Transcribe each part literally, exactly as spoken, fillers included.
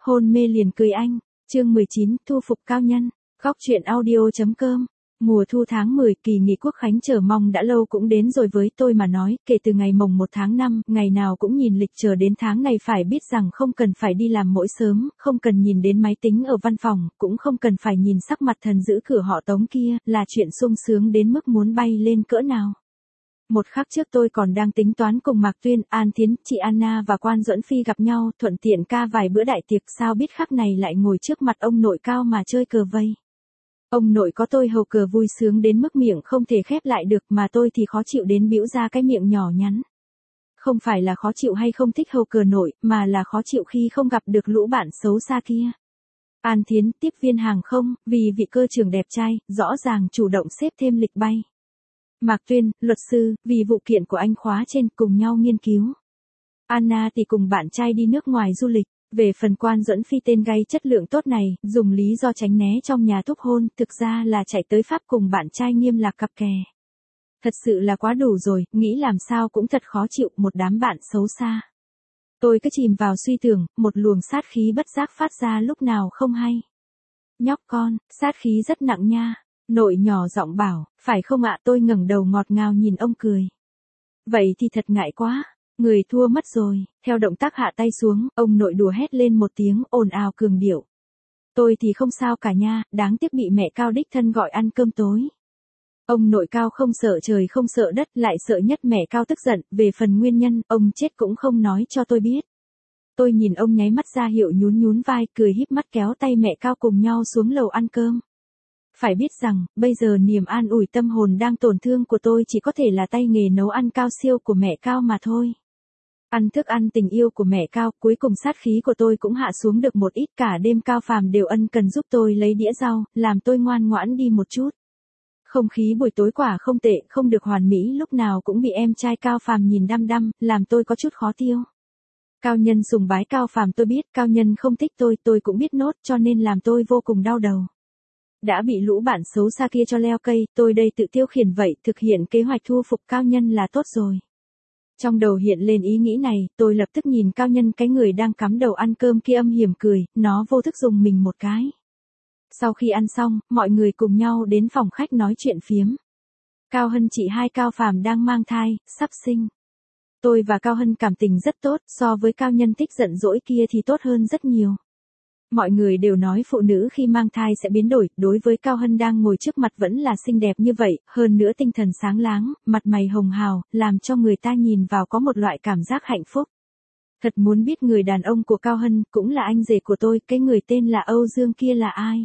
hôn mê liền cười anh. Chương mười chín, thu phục cao nhân. Góc truyện audio chấm com. Mùa thu tháng mười, kỳ nghỉ quốc khánh chờ mong đã lâu cũng đến rồi với tôi mà nói, kể từ ngày mồng một tháng năm, ngày nào cũng nhìn lịch chờ đến tháng này phải biết rằng không cần phải đi làm mỗi sớm, không cần nhìn đến máy tính ở văn phòng, cũng không cần phải nhìn sắc mặt thần giữ cửa họ Tống kia, là chuyện sung sướng đến mức muốn bay lên cỡ nào. Một khắc trước tôi còn đang tính toán cùng Mạc Tuyên, An Thiến, chị Anna và Quan Duẫn Phi gặp nhau, thuận tiện ca vài bữa đại tiệc, sao biết khắc này lại ngồi trước mặt ông nội Cao mà chơi cờ vây. Ông nội có tôi hầu cờ vui sướng đến mức miệng không thể khép lại được, mà tôi thì khó chịu đến bĩu ra cái miệng nhỏ nhắn. Không phải là khó chịu hay không thích hầu cờ nội, mà là khó chịu khi không gặp được lũ bạn xấu xa kia. An Thiến, tiếp viên hàng không, vì vị cơ trưởng đẹp trai, rõ ràng chủ động xếp thêm lịch bay. Mạc Tuyên, luật sư, vì vụ kiện của anh khóa trên, cùng nhau nghiên cứu. Anna thì cùng bạn trai đi nước ngoài du lịch. Về phần Quan Duẫn Phi tên gay chất lượng tốt này, dùng lý do tránh né trong nhà thúc hôn, thực ra là chạy tới Pháp cùng bạn trai Nghiêm Lạc cặp kè. Thật sự là quá đủ rồi, nghĩ làm sao cũng thật khó chịu, một đám bạn xấu xa. Tôi cứ chìm vào suy tưởng, một luồng sát khí bất giác phát ra lúc nào không hay. Nhóc con, sát khí rất nặng nha. Nội nhỏ giọng bảo, phải không ạ? Tôi ngẩng đầu ngọt ngào nhìn ông cười. Vậy thì thật ngại quá. Người thua mất rồi, theo động tác hạ tay xuống, ông nội đùa hét lên một tiếng, ồn ào cường điệu. Tôi thì không sao cả nha, đáng tiếc bị mẹ Cao đích thân gọi ăn cơm tối. Ông nội Cao không sợ trời không sợ đất, lại sợ nhất mẹ Cao tức giận, về phần nguyên nhân, ông chết cũng không nói cho tôi biết. Tôi nhìn ông nháy mắt ra hiệu nhún nhún vai, cười híp mắt kéo tay mẹ Cao cùng nhau xuống lầu ăn cơm. Phải biết rằng, bây giờ niềm an ủi tâm hồn đang tổn thương của tôi chỉ có thể là tay nghề nấu ăn cao siêu của mẹ Cao mà thôi. Ăn thức ăn tình yêu của mẹ Cao, cuối cùng sát khí của tôi cũng hạ xuống được một ít, cả đêm Cao Phàm đều ân cần giúp tôi lấy đĩa rau, làm tôi ngoan ngoãn đi một chút. Không khí buổi tối quả không tệ, không được hoàn mỹ, lúc nào cũng bị em trai Cao Phàm nhìn đăm đăm, làm tôi có chút khó tiêu. Cao Nhân sùng bái Cao Phàm tôi biết, Cao Nhân không thích tôi, tôi cũng biết nốt, cho nên làm tôi vô cùng đau đầu. Đã bị lũ bạn xấu xa kia cho leo cây, tôi đây tự tiêu khiển vậy, thực hiện kế hoạch thu phục Cao Nhân là tốt rồi. Trong đầu hiện lên ý nghĩ này, tôi lập tức nhìn Cao Nhân, cái người đang cắm đầu ăn cơm kia âm hiểm cười, nó vô thức dùng mình một cái. Sau khi ăn xong, mọi người cùng nhau đến phòng khách nói chuyện phiếm. Cao Hân chị hai Cao Phàm đang mang thai, sắp sinh. Tôi và Cao Hân cảm tình rất tốt, so với Cao Nhân thích giận dỗi kia thì tốt hơn rất nhiều. Mọi người đều nói phụ nữ khi mang thai sẽ biến đổi, đối với Cao Hân đang ngồi trước mặt vẫn là xinh đẹp như vậy, hơn nữa tinh thần sáng láng, mặt mày hồng hào, làm cho người ta nhìn vào có một loại cảm giác hạnh phúc. Thật muốn biết người đàn ông của Cao Hân, cũng là anh rể của tôi, cái người tên là Âu Dương kia là ai?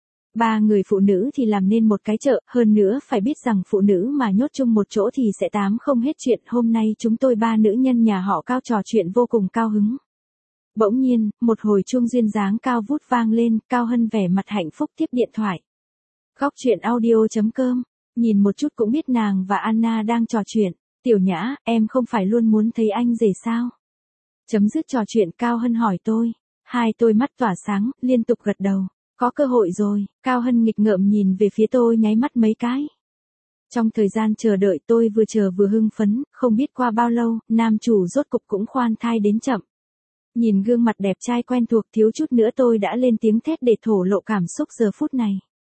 Ba người phụ nữ thì làm nên một cái chợ, hơn nữa phải biết rằng phụ nữ mà nhốt chung một chỗ thì sẽ tám không hết chuyện, hôm nay chúng tôi ba nữ nhân nhà họ Cao trò chuyện vô cùng cao hứng. Bỗng nhiên, một hồi chuông duyên dáng cao vút vang lên, Cao Hân vẻ mặt hạnh phúc tiếp điện thoại. Góc truyện audio chấm com, nhìn một chút cũng biết nàng và Anna đang trò chuyện. Tiểu Nhã, em không phải luôn muốn thấy anh rể sao? Chấm dứt trò chuyện, Cao Hân hỏi tôi. Hai tôi mắt tỏa sáng, liên tục gật đầu. Có cơ hội rồi. Cao Hân nghịch ngợm nhìn về phía tôi nháy mắt mấy cái. Trong thời gian chờ đợi tôi vừa chờ vừa hưng phấn, không biết qua bao lâu, nam chủ rốt cục cũng khoan thai đến chậm. Nhìn gương mặt đẹp trai quen thuộc, thiếu chút nữa tôi đã lên tiếng thét để thổ lộ cảm xúc giờ phút này.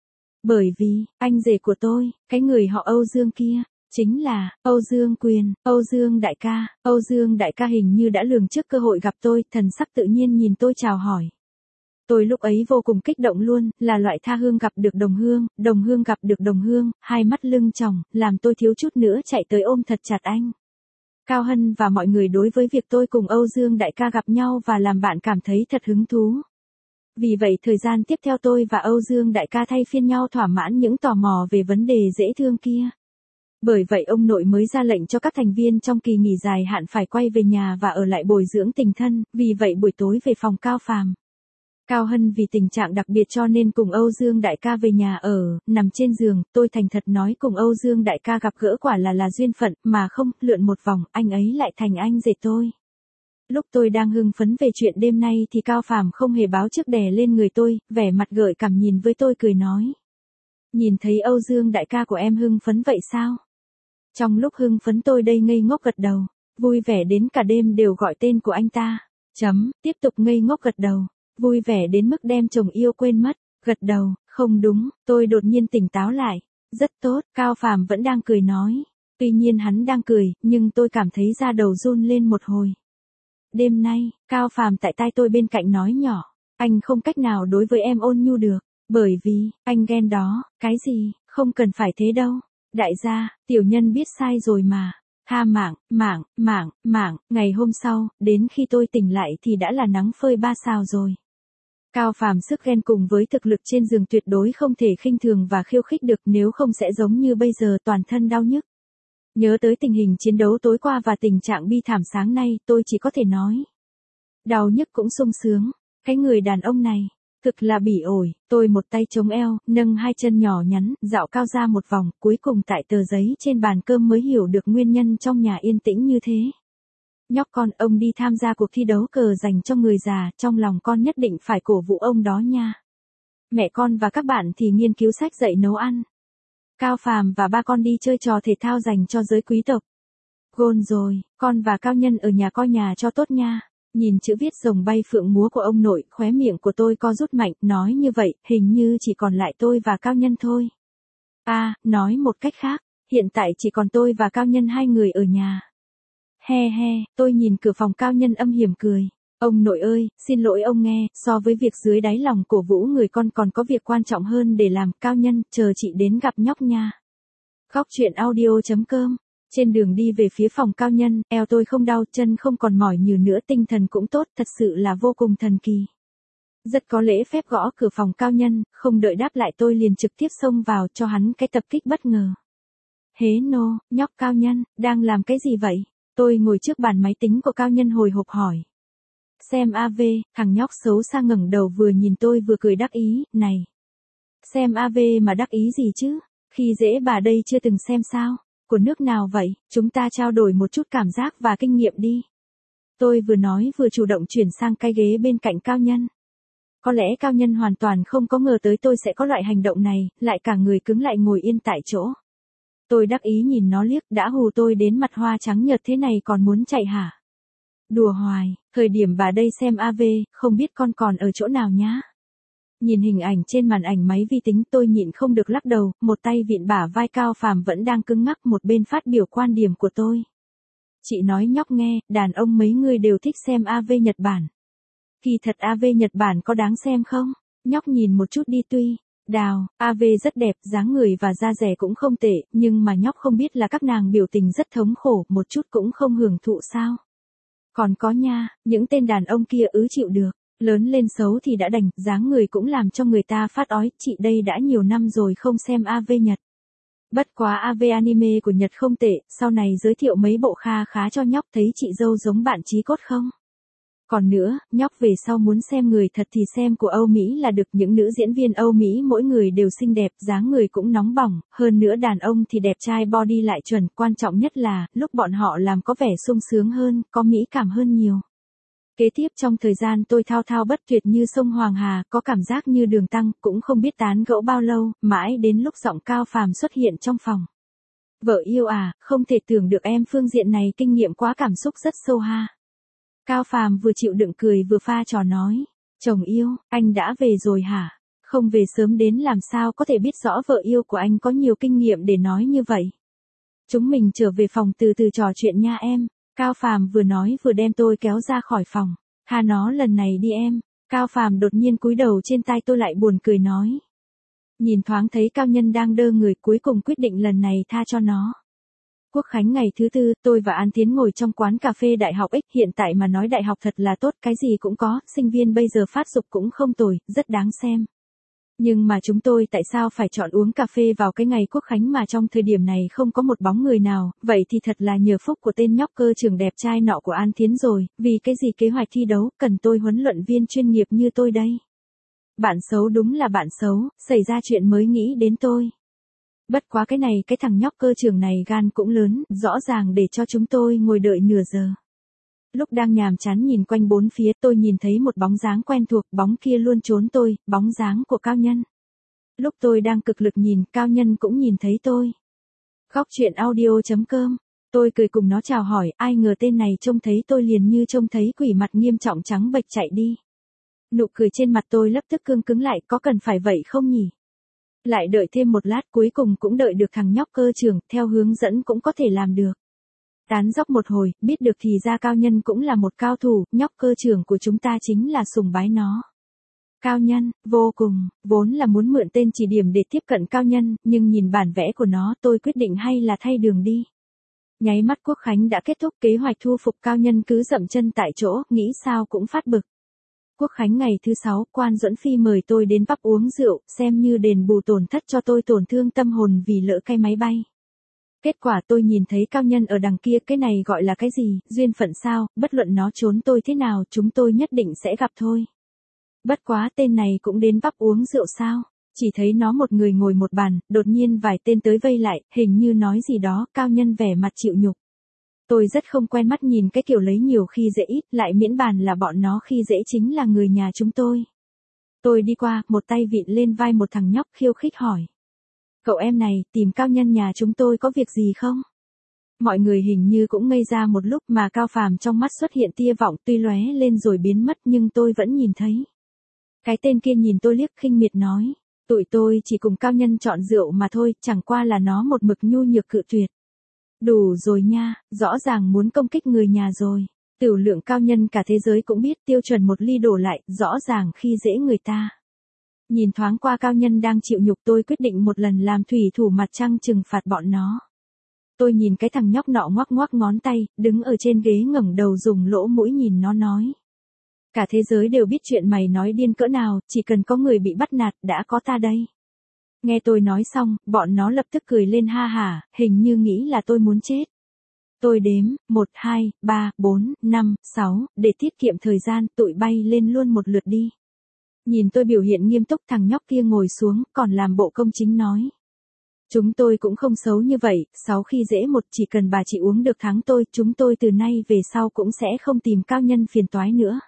Bởi vì, anh rể của tôi, cái người họ Âu Dương kia, chính là Âu Dương Quyền, Âu Dương đại ca. Âu Dương đại ca hình như đã lường trước cơ hội gặp tôi, thần sắc tự nhiên nhìn tôi chào hỏi. Tôi lúc ấy vô cùng kích động luôn, là loại tha hương gặp được đồng hương, đồng hương gặp được đồng hương, hai mắt lưng tròng, làm tôi thiếu chút nữa chạy tới ôm thật chặt anh. Cao Hân và mọi người đối với việc tôi cùng Âu Dương đại ca gặp nhau và làm bạn cảm thấy thật hứng thú. Vì vậy thời gian tiếp theo tôi và Âu Dương đại ca thay phiên nhau thỏa mãn những tò mò về vấn đề dễ thương kia. Bởi vậy ông nội mới ra lệnh cho các thành viên trong kỳ nghỉ dài hạn phải quay về nhà và ở lại bồi dưỡng tình thân, vì vậy buổi tối về phòng Cao Phàm. Cao Hân vì tình trạng đặc biệt cho nên cùng Âu Dương đại ca về nhà ở, nằm trên giường, tôi thành thật nói cùng Âu Dương đại ca gặp gỡ quả là là duyên phận, mà không, lượn một vòng, anh ấy lại thành anh rể tôi. Lúc tôi đang hưng phấn về chuyện đêm nay thì Cao Phàm không hề báo trước đè lên người tôi, vẻ mặt gợi cảm nhìn với tôi cười nói. Nhìn thấy Âu Dương đại ca của em hưng phấn vậy sao? Trong lúc hưng phấn tôi đây ngây ngốc gật đầu, vui vẻ đến cả đêm đều gọi tên của anh ta. Chấm, tiếp tục ngây ngốc gật đầu. Vui vẻ đến mức đem chồng yêu quên mất, gật đầu, không đúng, tôi đột nhiên tỉnh táo lại. Rất tốt, Cao Phàm vẫn đang cười nói. Tuy nhiên hắn đang cười, nhưng tôi cảm thấy da đầu run lên một hồi. Đêm nay, Cao Phàm tại tai tôi bên cạnh nói nhỏ, anh không cách nào đối với em ôn nhu được, bởi vì, anh ghen đó, cái gì, không cần phải thế đâu. Đại gia, tiểu nhân biết sai rồi mà. Tha mạng, mạng, mạng, mạng, ngày hôm sau, đến khi tôi tỉnh lại thì đã là nắng phơi ba sao rồi. Cao Phàm sức ghen cùng với thực lực trên giường tuyệt đối không thể khinh thường và khiêu khích được, nếu không sẽ giống như bây giờ toàn thân đau nhức. Nhớ tới tình hình chiến đấu tối qua và tình trạng bi thảm sáng nay, tôi chỉ có thể nói. Đau nhức cũng sung sướng, cái người đàn ông này, thực là bỉ ổi. Tôi một tay chống eo, nâng hai chân nhỏ nhắn, dạo cao ra một vòng, cuối cùng tại tờ giấy trên bàn cơm mới hiểu được nguyên nhân trong nhà yên tĩnh như thế. Nhóc con, ông đi tham gia cuộc thi đấu cờ dành cho người già, trong lòng con nhất định phải cổ vũ ông đó nha. Mẹ con và các bạn thì nghiên cứu sách dạy nấu ăn. Cao Phàm và ba con đi chơi trò thể thao dành cho giới quý tộc. Gôn rồi, con và Cao Nhân ở nhà coi nhà cho tốt nha. Nhìn chữ viết rồng bay phượng múa của ông nội, khóe miệng của tôi co rút mạnh, nói như vậy, hình như chỉ còn lại tôi và Cao Nhân thôi. À, nói một cách khác, hiện tại chỉ còn tôi và Cao Nhân hai người ở nhà. He he, tôi nhìn cửa phòng Cao Nhân âm hiểm cười. Ông nội ơi, xin lỗi ông nghe, so với việc dưới đáy lòng cổ vũ người con còn có việc quan trọng hơn để làm. Cao Nhân, chờ chị đến gặp nhóc nha. Khóc chuyện audio chấm com. Trên đường đi về phía phòng Cao Nhân, eo tôi không đau, chân không còn mỏi nhừ nữa, tinh thần cũng tốt, thật sự là vô cùng thần kỳ. Rất có lễ phép gõ cửa phòng Cao Nhân, không đợi đáp lại tôi liền trực tiếp xông vào cho hắn cái tập kích bất ngờ. Hế nô, nhóc Cao Nhân, đang làm cái gì vậy? Tôi ngồi trước bàn máy tính của Cao Nhân hồi hộp hỏi. Xem a vê, thằng nhóc xấu xa ngẩng đầu vừa nhìn tôi vừa cười đắc ý, này. Xem a vê mà đắc ý gì chứ, khi dễ bà đây chưa từng xem sao, của nước nào vậy, chúng ta trao đổi một chút cảm giác và kinh nghiệm đi. Tôi vừa nói vừa chủ động chuyển sang cái ghế bên cạnh Cao Nhân. Có lẽ Cao Nhân hoàn toàn không có ngờ tới tôi sẽ có loại hành động này, lại cả người cứng lại ngồi yên tại chỗ. Tôi đắc ý nhìn nó liếc, đã hù tôi đến mặt hoa trắng nhợt thế này còn muốn chạy hả? Đùa hoài, thời điểm bà đây xem a vê, không biết con còn ở chỗ nào nhá. Nhìn hình ảnh trên màn ảnh máy vi tính tôi nhịn không được lắc đầu, một tay vịn bả vai Cao Phàm vẫn đang cứng ngắc một bên phát biểu quan điểm của tôi. Chị nói nhóc nghe, đàn ông mấy người đều thích xem a vê Nhật Bản. Kỳ thật a vê Nhật Bản có đáng xem không? Nhóc nhìn một chút đi tuy. Đào, a vê rất đẹp, dáng người và da dẻ cũng không tệ, nhưng mà nhóc không biết là các nàng biểu tình rất thống khổ, một chút cũng không hưởng thụ sao. Còn có nha, những tên đàn ông kia ứ chịu được, lớn lên xấu thì đã đành, dáng người cũng làm cho người ta phát ói, chị đây đã nhiều năm rồi không xem a vê Nhật. Bất quá a vê anime của Nhật không tệ, sau này giới thiệu mấy bộ kha khá cho nhóc, thấy chị dâu giống bạn chí cốt không? Còn nữa, nhóc về sau muốn xem người thật thì xem của Âu Mỹ là được, những nữ diễn viên Âu Mỹ mỗi người đều xinh đẹp, dáng người cũng nóng bỏng, hơn nữa đàn ông thì đẹp trai body lại chuẩn, quan trọng nhất là, lúc bọn họ làm có vẻ sung sướng hơn, có mỹ cảm hơn nhiều. Kế tiếp trong thời gian tôi thao thao bất tuyệt như sông Hoàng Hà, có cảm giác như đường tăng, cũng không biết tán gẫu bao lâu, mãi đến lúc giọng Cao Phàm xuất hiện trong phòng. Vợ yêu à, không thể tưởng được em phương diện này kinh nghiệm quá, cảm xúc rất sâu ha. Cao Phàm vừa chịu đựng cười vừa pha trò nói, chồng yêu, anh đã về rồi hả? Không về sớm đến làm sao có thể biết rõ vợ yêu của anh có nhiều kinh nghiệm để nói như vậy. Chúng mình trở về phòng từ từ trò chuyện nha em. Cao Phàm vừa nói vừa đem tôi kéo ra khỏi phòng. Tha nó lần này đi em. Cao Phàm đột nhiên cúi đầu trên tai tôi lại buồn cười nói. Nhìn thoáng thấy Cao Nhân đang đơ người, cuối cùng quyết định lần này tha cho nó. Quốc khánh ngày thứ tư, tôi và An Tiến ngồi trong quán cà phê Đại học X, hiện tại mà nói đại học thật là tốt, cái gì cũng có, sinh viên bây giờ phát dục cũng không tồi, rất đáng xem. Nhưng mà chúng tôi tại sao phải chọn uống cà phê vào cái ngày Quốc khánh mà trong thời điểm này không có một bóng người nào, vậy thì thật là nhờ phúc của tên nhóc cơ trưởng đẹp trai nọ của An Tiến rồi, vì cái gì kế hoạch thi đấu, cần tôi huấn luyện viên chuyên nghiệp như tôi đây. Bạn xấu đúng là bạn xấu, xảy ra chuyện mới nghĩ đến tôi. Bất quá cái này cái thằng nhóc cơ trưởng này gan cũng lớn, rõ ràng để cho chúng tôi ngồi đợi nửa giờ. Lúc đang nhàm chán nhìn quanh bốn phía tôi nhìn thấy một bóng dáng quen thuộc, bóng kia luôn trốn tôi, bóng dáng của Cao Nhân. Lúc tôi đang cực lực nhìn, Cao Nhân cũng nhìn thấy tôi. Khóc chuyện audio chấm com. Tôi cười cùng nó chào hỏi, ai ngờ tên này trông thấy tôi liền như trông thấy quỷ, mặt nghiêm trọng trắng bệch chạy đi. Nụ cười trên mặt tôi lập tức cương cứng lại, có cần phải vậy không nhỉ? Lại đợi thêm một lát cuối cùng cũng đợi được thằng nhóc cơ trưởng, theo hướng dẫn cũng có thể làm được. Tán dóc một hồi, biết được thì ra Cao Nhân cũng là một cao thủ, nhóc cơ trưởng của chúng ta chính là sùng bái nó. Cao Nhân, vô cùng, vốn là muốn mượn tên chỉ điểm để tiếp cận Cao Nhân, nhưng nhìn bản vẽ của nó tôi quyết định hay là thay đường đi. Nháy mắt Quốc Khánh đã kết thúc, kế hoạch thu phục Cao Nhân cứ dậm chân tại chỗ, nghĩ sao cũng phát bực. Quốc Khánh ngày thứ sáu, Quan Duẫn Phi mời tôi đến pub uống rượu, xem như đền bù tổn thất cho tôi tổn thương tâm hồn vì lỡ cái máy bay. Kết quả tôi nhìn thấy Cao Nhân ở đằng kia, cái này gọi là cái gì, duyên phận sao, bất luận nó trốn tôi thế nào, chúng tôi nhất định sẽ gặp thôi. Bất quá tên này cũng đến pub uống rượu sao, chỉ thấy nó một người ngồi một bàn, đột nhiên vài tên tới vây lại, hình như nói gì đó, Cao Nhân vẻ mặt chịu nhục. Tôi rất không quen mắt nhìn cái kiểu lấy nhiều khi dễ ít, lại miễn bàn là bọn nó khi dễ chính là người nhà chúng tôi. Tôi đi qua, một tay vịn lên vai một thằng nhóc khiêu khích hỏi. Cậu em này, tìm Cao Nhân nhà chúng tôi có việc gì không? Mọi người hình như cũng ngây ra một lúc mà Cao Phàm trong mắt xuất hiện tia vọng tuy lóe lên rồi biến mất nhưng tôi vẫn nhìn thấy. Cái tên kia nhìn tôi liếc khinh miệt nói. Tụi tôi chỉ cùng Cao Nhân chọn rượu mà thôi, chẳng qua là nó một mực nhu nhược cự tuyệt. Đủ rồi nha, rõ ràng muốn công kích người nhà rồi. Tửu lượng Cao Nhân cả thế giới cũng biết, tiêu chuẩn một ly đổ lại, rõ ràng khi dễ người ta. Nhìn thoáng qua Cao Nhân đang chịu nhục, tôi quyết định một lần làm thủy thủ mặt trăng trừng phạt bọn nó. Tôi nhìn cái thằng nhóc nọ ngoắc ngoắc ngón tay, đứng ở trên ghế ngẩng đầu dùng lỗ mũi nhìn nó nói. Cả thế giới đều biết chuyện mày nói điên cỡ nào, chỉ cần có người bị bắt nạt, đã có ta đây. Nghe tôi nói xong, bọn nó lập tức cười lên ha hả, hình như nghĩ là tôi muốn chết. Tôi đếm, một, hai, ba, bốn, năm, sáu, để tiết kiệm thời gian, tụi bay lên luôn một lượt đi. Nhìn tôi biểu hiện nghiêm túc, thằng nhóc kia ngồi xuống, còn làm bộ công chính nói. Chúng tôi cũng không xấu như vậy, sáu khi dễ một, chỉ cần bà chị uống được thắng tôi, chúng tôi từ nay về sau cũng sẽ không tìm Cao Nhân phiền toái nữa.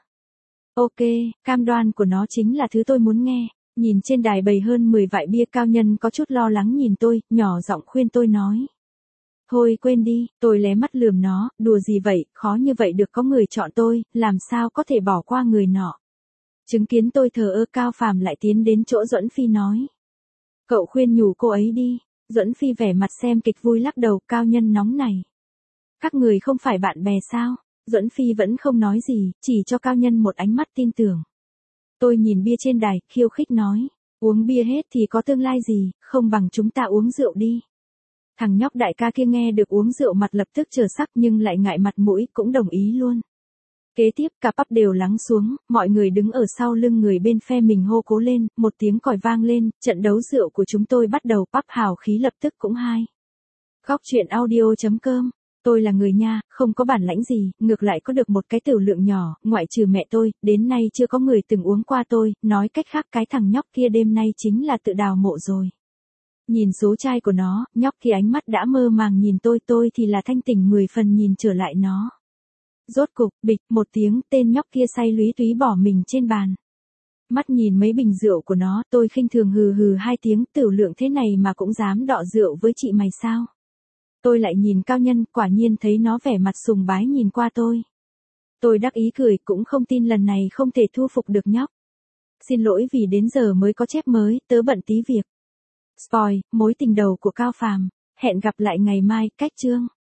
Ok, cam đoan của nó chính là thứ tôi muốn nghe. Nhìn trên đài bày hơn mười vại bia, Cao Nhân có chút lo lắng nhìn tôi, nhỏ giọng khuyên tôi nói. Thôi quên đi, tôi lé mắt lườm nó, đùa gì vậy, khó như vậy được có người chọn tôi, làm sao có thể bỏ qua người nọ. Chứng kiến tôi thờ ơ, Cao Phàm lại tiến đến chỗ Duẫn Phi nói. Cậu khuyên nhủ cô ấy đi. Duẫn Phi vẻ mặt xem kịch vui lắc đầu, Cao Nhân nóng này. Các người không phải bạn bè sao? Duẫn Phi vẫn không nói gì, chỉ cho Cao Nhân một ánh mắt tin tưởng. Tôi nhìn bia trên đài, khiêu khích nói. Uống bia hết thì có tương lai gì, không bằng chúng ta uống rượu đi. Thằng nhóc đại ca kia nghe được uống rượu mặt lập tức trở sắc nhưng lại ngại mặt mũi, cũng đồng ý luôn. Kế tiếp cả pub đều lắng xuống, mọi người đứng ở sau lưng người bên phe mình hô cố lên, một tiếng còi vang lên, trận đấu rượu của chúng tôi bắt đầu, pub hào khí lập tức cũng hai. Góc truyện audio chấm com. Tôi là người nha, không có bản lãnh gì, ngược lại có được một cái tửu lượng nhỏ, ngoại trừ mẹ tôi, đến nay chưa có người từng uống qua tôi, nói cách khác cái thằng nhóc kia đêm nay chính là tự đào mộ rồi. Nhìn số chai của nó, nhóc thì ánh mắt đã mơ màng nhìn tôi, tôi thì là thanh tỉnh mười phần nhìn trở lại nó. Rốt cục, bịch, một tiếng, tên nhóc kia say lúy túy bỏ mình trên bàn. Mắt nhìn mấy bình rượu của nó, tôi khinh thường hừ hừ hai tiếng, tửu lượng thế này mà cũng dám đọ rượu với chị mày sao? Tôi lại nhìn Cao Nhân, quả nhiên thấy nó vẻ mặt sùng bái nhìn qua tôi. Tôi đắc ý cười, cũng không tin lần này không thể thu phục được nhóc. Xin lỗi vì đến giờ mới có chép mới, tớ bận tí việc. Spoil, mối tình đầu của Cao Phàm. Hẹn gặp lại ngày mai, cách chương.